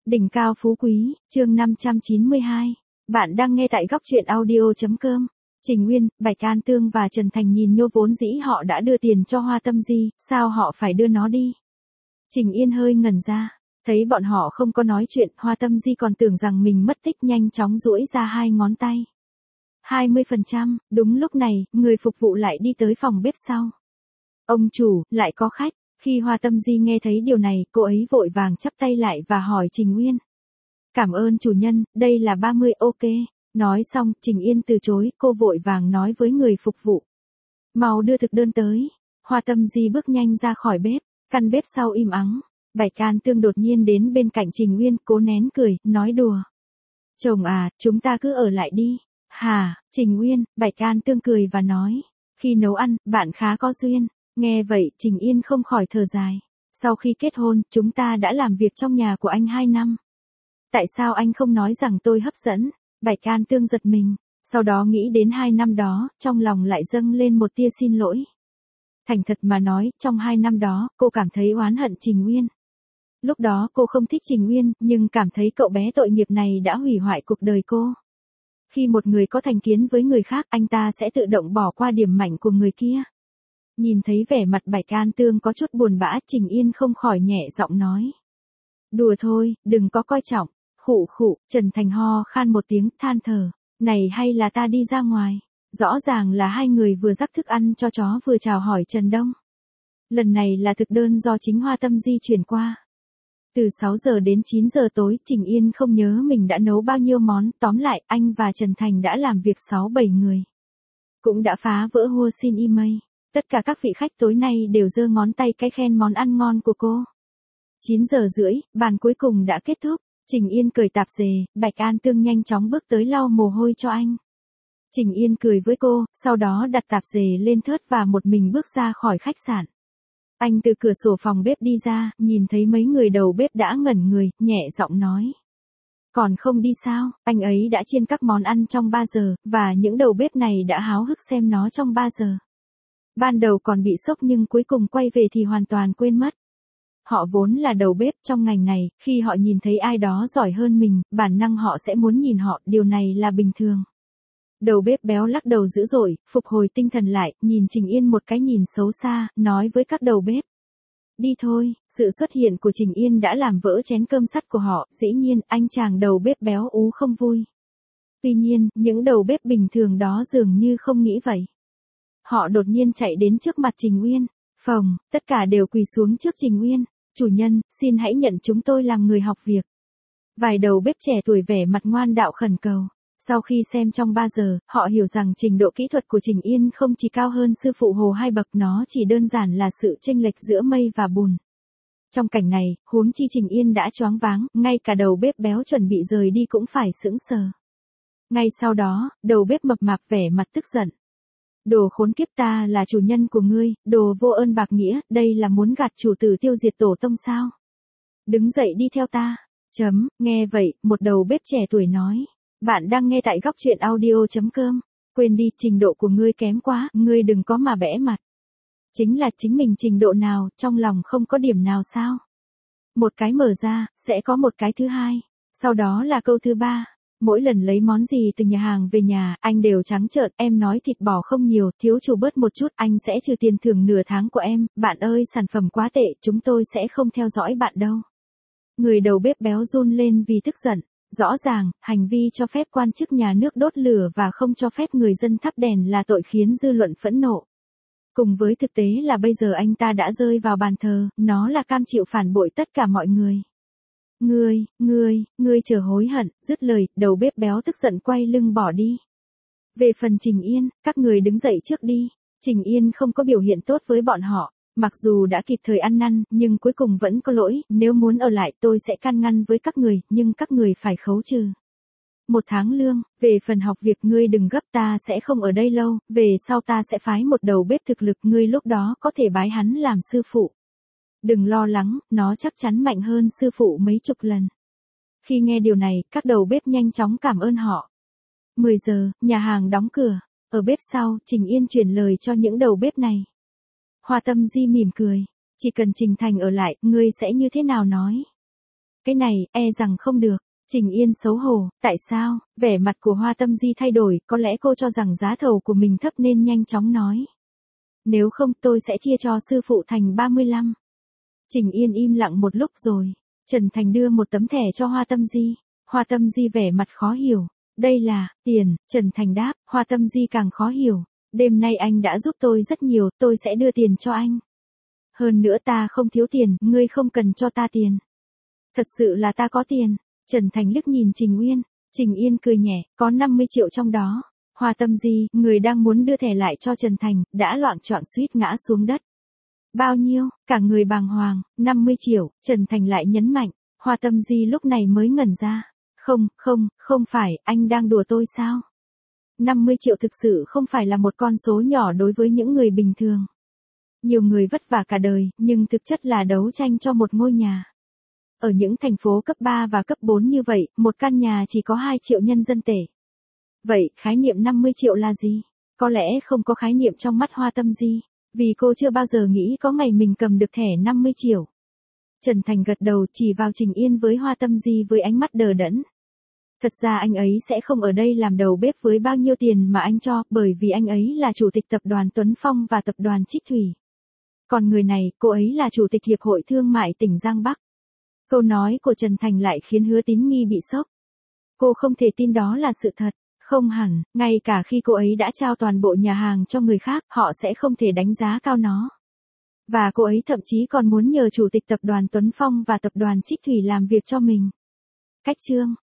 Đỉnh cao phú quý, chương 592. Bạn đang nghe tại góc truyện audio.com. Trình Nguyên, Bạch An Tương và Trần Thành nhìn Nhô vốn dĩ họ đã đưa tiền cho Hoa Tâm Di, sao họ phải đưa nó đi? Trình Yên hơi ngẩn ra, thấy bọn họ không có nói chuyện, Hoa Tâm Di còn tưởng rằng mình mất tích, nhanh chóng duỗi ra hai ngón tay. 20%, đúng lúc này, người phục vụ lại đi tới phòng bếp sau. Ông chủ, lại có khách. Khi Hoa Tâm Di nghe thấy điều này, cô ấy vội vàng chắp tay lại và hỏi Trình Nguyên. Cảm ơn chủ nhân, đây là 30, ok. Nói xong, Trình Yên từ chối, cô vội vàng nói với người phục vụ. Mau đưa thực đơn tới. Hoa Tâm Di bước nhanh ra khỏi bếp, căn bếp sau im ắng. Bạch An Tương đột nhiên đến bên cạnh Trình Nguyên, cố nén cười, nói đùa. Chồng à, chúng ta cứ ở lại đi. Hả, Trình Nguyên, Bạch An Tương cười và nói. Khi nấu ăn, bạn khá có duyên. Nghe vậy, Trình Yên không khỏi thở dài. Sau khi kết hôn, chúng ta đã làm việc trong nhà của anh 2 năm. Tại sao anh không nói rằng tôi hấp dẫn? Bạch An Tương giật mình, sau đó nghĩ đến 2 năm đó, trong lòng lại dâng lên một tia xin lỗi. Thành thật mà nói, trong 2 năm đó, cô cảm thấy oán hận Trình Nguyên. Lúc đó cô không thích Trình Nguyên, nhưng cảm thấy cậu bé tội nghiệp này đã hủy hoại cuộc đời cô. Khi một người có thành kiến với người khác, anh ta sẽ tự động bỏ qua điểm mạnh của người kia. Nhìn thấy vẻ mặt Bạch An Tương có chút buồn bã, Trình Yên không khỏi nhẹ giọng nói. Đùa thôi, đừng có coi trọng. Khụ khụ, Trần Thành ho khan một tiếng, than thở. Này hay là ta đi ra ngoài? Rõ ràng là hai người vừa rắc thức ăn cho chó vừa chào hỏi Trần Đông. Lần này là thực đơn do chính Hoa Tâm Di chuyển qua. Từ 6 giờ đến 9 giờ tối, Trình Yên không nhớ mình đã nấu bao nhiêu món, tóm lại, anh và Trần Thành đã làm việc 6-7 người. Cũng đã phá vỡ hua xin email. Tất cả các vị khách tối nay đều giơ ngón tay cái khen món ăn ngon của cô. 9 giờ rưỡi, bàn cuối cùng đã kết thúc. Trình Yên cởi tạp dề, Bạch An Tương nhanh chóng bước tới lau mồ hôi cho anh. Trình Yên cười với cô, sau đó đặt tạp dề lên thớt và một mình bước ra khỏi khách sạn. Anh từ cửa sổ phòng bếp đi ra, nhìn thấy mấy người đầu bếp đã ngẩn người, nhẹ giọng nói. Còn không đi sao, anh ấy đã chiên các món ăn trong 3 giờ, và những đầu bếp này đã háo hức xem nó trong 3 giờ. Ban đầu còn bị sốc nhưng cuối cùng quay về thì hoàn toàn quên mất. Họ vốn là đầu bếp trong ngành này, khi họ nhìn thấy ai đó giỏi hơn mình, bản năng họ sẽ muốn nhìn họ, điều này là bình thường. Đầu bếp béo lắc đầu dữ dội, phục hồi tinh thần lại, nhìn Trình Yên một cái nhìn xấu xa, nói với các đầu bếp. Đi thôi, sự xuất hiện của Trình Yên đã làm vỡ chén cơm sắt của họ, dĩ nhiên, anh chàng đầu bếp béo ú không vui. Tuy nhiên, những đầu bếp bình thường đó dường như không nghĩ vậy. Họ đột nhiên chạy đến trước mặt Trình Nguyên, phồng, tất cả đều quỳ xuống trước Trình Nguyên. Chủ nhân, xin hãy nhận chúng tôi làm người học việc. Vài đầu bếp trẻ tuổi vẻ mặt ngoan đạo khẩn cầu. Sau khi xem trong 3 giờ, họ hiểu rằng trình độ kỹ thuật của Trình Yên không chỉ cao hơn sư phụ Hồ 2 bậc, nó chỉ đơn giản là sự chênh lệch giữa mây và bùn. Trong cảnh này, huống chi Trình Yên đã choáng váng, ngay cả đầu bếp béo chuẩn bị rời đi cũng phải sững sờ. Ngay sau đó, đầu bếp mập mạp vẻ mặt tức giận. Đồ khốn kiếp, ta là chủ nhân của ngươi, đồ vô ơn bạc nghĩa, đây là muốn gạt chủ tử tiêu diệt tổ tông sao? Đứng dậy đi theo ta. Nghe vậy, một đầu bếp trẻ tuổi nói. Bạn đang nghe tại góc truyện audio.com. Quên đi, trình độ của ngươi kém quá, ngươi đừng có mà bẽ mặt. Chính là chính mình trình độ nào, trong lòng không có điểm nào sao? Một cái mở ra, sẽ có một cái thứ hai. Sau đó là câu thứ 3. Mỗi lần lấy món gì từ nhà hàng về nhà, anh đều trắng trợn, em nói thịt bò không nhiều, thiếu chủ bớt một chút, anh sẽ trừ tiền thưởng nửa tháng của em, bạn ơi sản phẩm quá tệ, chúng tôi sẽ không theo dõi bạn đâu. Người đầu bếp béo run lên vì tức giận, rõ ràng, hành vi cho phép quan chức nhà nước đốt lửa và không cho phép người dân thắp đèn là tội khiến dư luận phẫn nộ. Cùng với thực tế là bây giờ anh ta đã rơi vào bàn thờ, nó là cam chịu phản bội tất cả mọi người. Ngươi chờ hối hận, dứt lời, đầu bếp béo tức giận quay lưng bỏ đi. Về phần Trình Yên, các người đứng dậy trước đi. Trình Yên không có biểu hiện tốt với bọn họ, mặc dù đã kịp thời ăn năn, nhưng cuối cùng vẫn có lỗi, nếu muốn ở lại tôi sẽ can ngăn với các người, nhưng các người phải khấu trừ 1 tháng lương, về phần học việc ngươi đừng gấp, ta sẽ không ở đây lâu, về sau ta sẽ phái một đầu bếp thực lực, ngươi lúc đó có thể bái hắn làm sư phụ. Đừng lo lắng, nó chắc chắn mạnh hơn sư phụ mấy chục lần. Khi nghe điều này, các đầu bếp nhanh chóng cảm ơn họ. 10 giờ, nhà hàng đóng cửa. Ở bếp sau, Trình Yên truyền lời cho những đầu bếp này. Hoa Tâm Di mỉm cười. Chỉ cần Trình Thành ở lại, ngươi sẽ như thế nào nói? Cái này, e rằng không được. Trình Yên xấu hổ, tại sao? Vẻ mặt của Hoa Tâm Di thay đổi, có lẽ cô cho rằng giá thầu của mình thấp nên nhanh chóng nói. Nếu không tôi sẽ chia cho sư phụ thành 35. Trình Yên im lặng một lúc rồi. Trần Thành đưa một tấm thẻ cho Hoa Tâm Di. Hoa Tâm Di vẻ mặt khó hiểu. Đây là, tiền, Trần Thành đáp, Hoa Tâm Di càng khó hiểu. Đêm nay anh đã giúp tôi rất nhiều, tôi sẽ đưa tiền cho anh. Hơn nữa ta không thiếu tiền, ngươi không cần cho ta tiền. Thật sự là ta có tiền. Trần Thành liếc nhìn Trình Uyên. Trình Yên cười nhẹ, có 50 triệu trong đó. Hoa Tâm Di, người đang muốn đưa thẻ lại cho Trần Thành, đã loạng choạng suýt ngã xuống đất. Bao nhiêu? Cả người bàng hoàng, 50 triệu, Trần Thành lại nhấn mạnh. Hoa Tâm Di lúc này mới ngẩn ra. Không phải, anh đang đùa tôi sao? 50 triệu thực sự không phải là một con số nhỏ đối với những người bình thường. Nhiều người vất vả cả đời, nhưng thực chất là đấu tranh cho một ngôi nhà. Ở những thành phố cấp 3 và cấp 4 như vậy, một căn nhà chỉ có 2 triệu nhân dân tệ. Vậy, khái niệm 50 triệu là gì? Có lẽ không có khái niệm trong mắt Hoa Tâm Di, vì cô chưa bao giờ nghĩ có ngày mình cầm được thẻ 50 triệu. Trần Thành gật đầu chỉ vào Trình Yên với Hoa Tâm Di với ánh mắt đờ đẫn. Thật ra anh ấy sẽ không ở đây làm đầu bếp với bao nhiêu tiền mà anh cho, bởi vì anh ấy là chủ tịch tập đoàn Tuấn Phong và tập đoàn Trích Thủy. Còn người này, cô ấy là chủ tịch Hiệp hội Thương mại tỉnh Giang Bắc. Câu nói của Trần Thành lại khiến Hứa Tín Nghi bị sốc. Cô không thể tin đó là sự thật. Không hẳn, ngay cả khi cô ấy đã trao toàn bộ nhà hàng cho người khác, họ sẽ không thể đánh giá cao nó. Và cô ấy thậm chí còn muốn nhờ chủ tịch tập đoàn Tuấn Phong và tập đoàn Trích Thủy làm việc cho mình. Cách chương